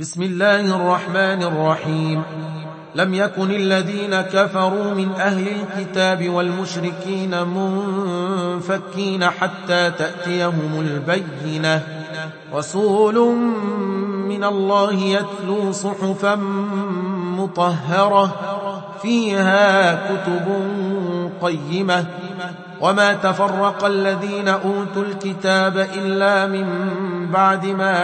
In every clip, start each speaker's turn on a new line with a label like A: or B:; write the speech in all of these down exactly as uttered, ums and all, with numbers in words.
A: بسم الله الرحمن الرحيم. لم يكن الذين كفروا من أهل الكتاب والمشركين منفكين حتى تأتيهم البينة، رسول من الله يتلو صحفا مطهرة فيها كتب قيمة. وما تفرق الذين أوتوا الكتاب إلا من بعد ما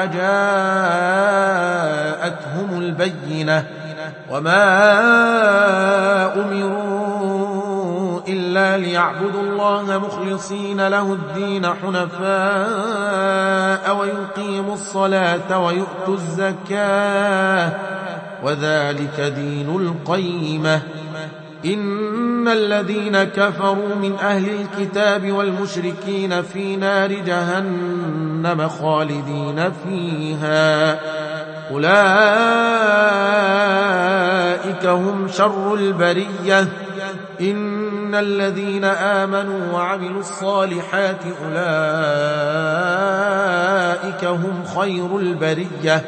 A: جاءتهم البينة، وما أمروا إلا ليعبدوا الله مخلصين له الدين حنفاء ويقيموا الصلاة ويؤتوا الزكاة وذلك دين القيمة. إن الذين كفروا من أهل الكتاب والمشركين في نار جهنم خالدين فيها، أولئك هم شر البرية. إن الذين آمنوا وعملوا الصالحات أولئك هم خير البرية،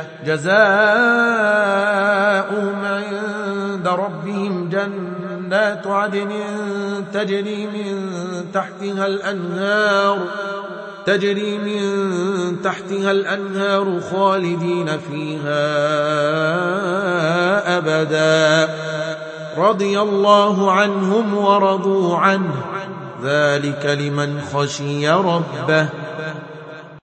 A: جزاؤهم عند ربهم جنات عدن تجري من تحتها الأنهار تجري من تحتها الأنهار خالدين فيها أبدا، رضي الله عنهم ورضوا عنه، ذلك لمن خشي ربه.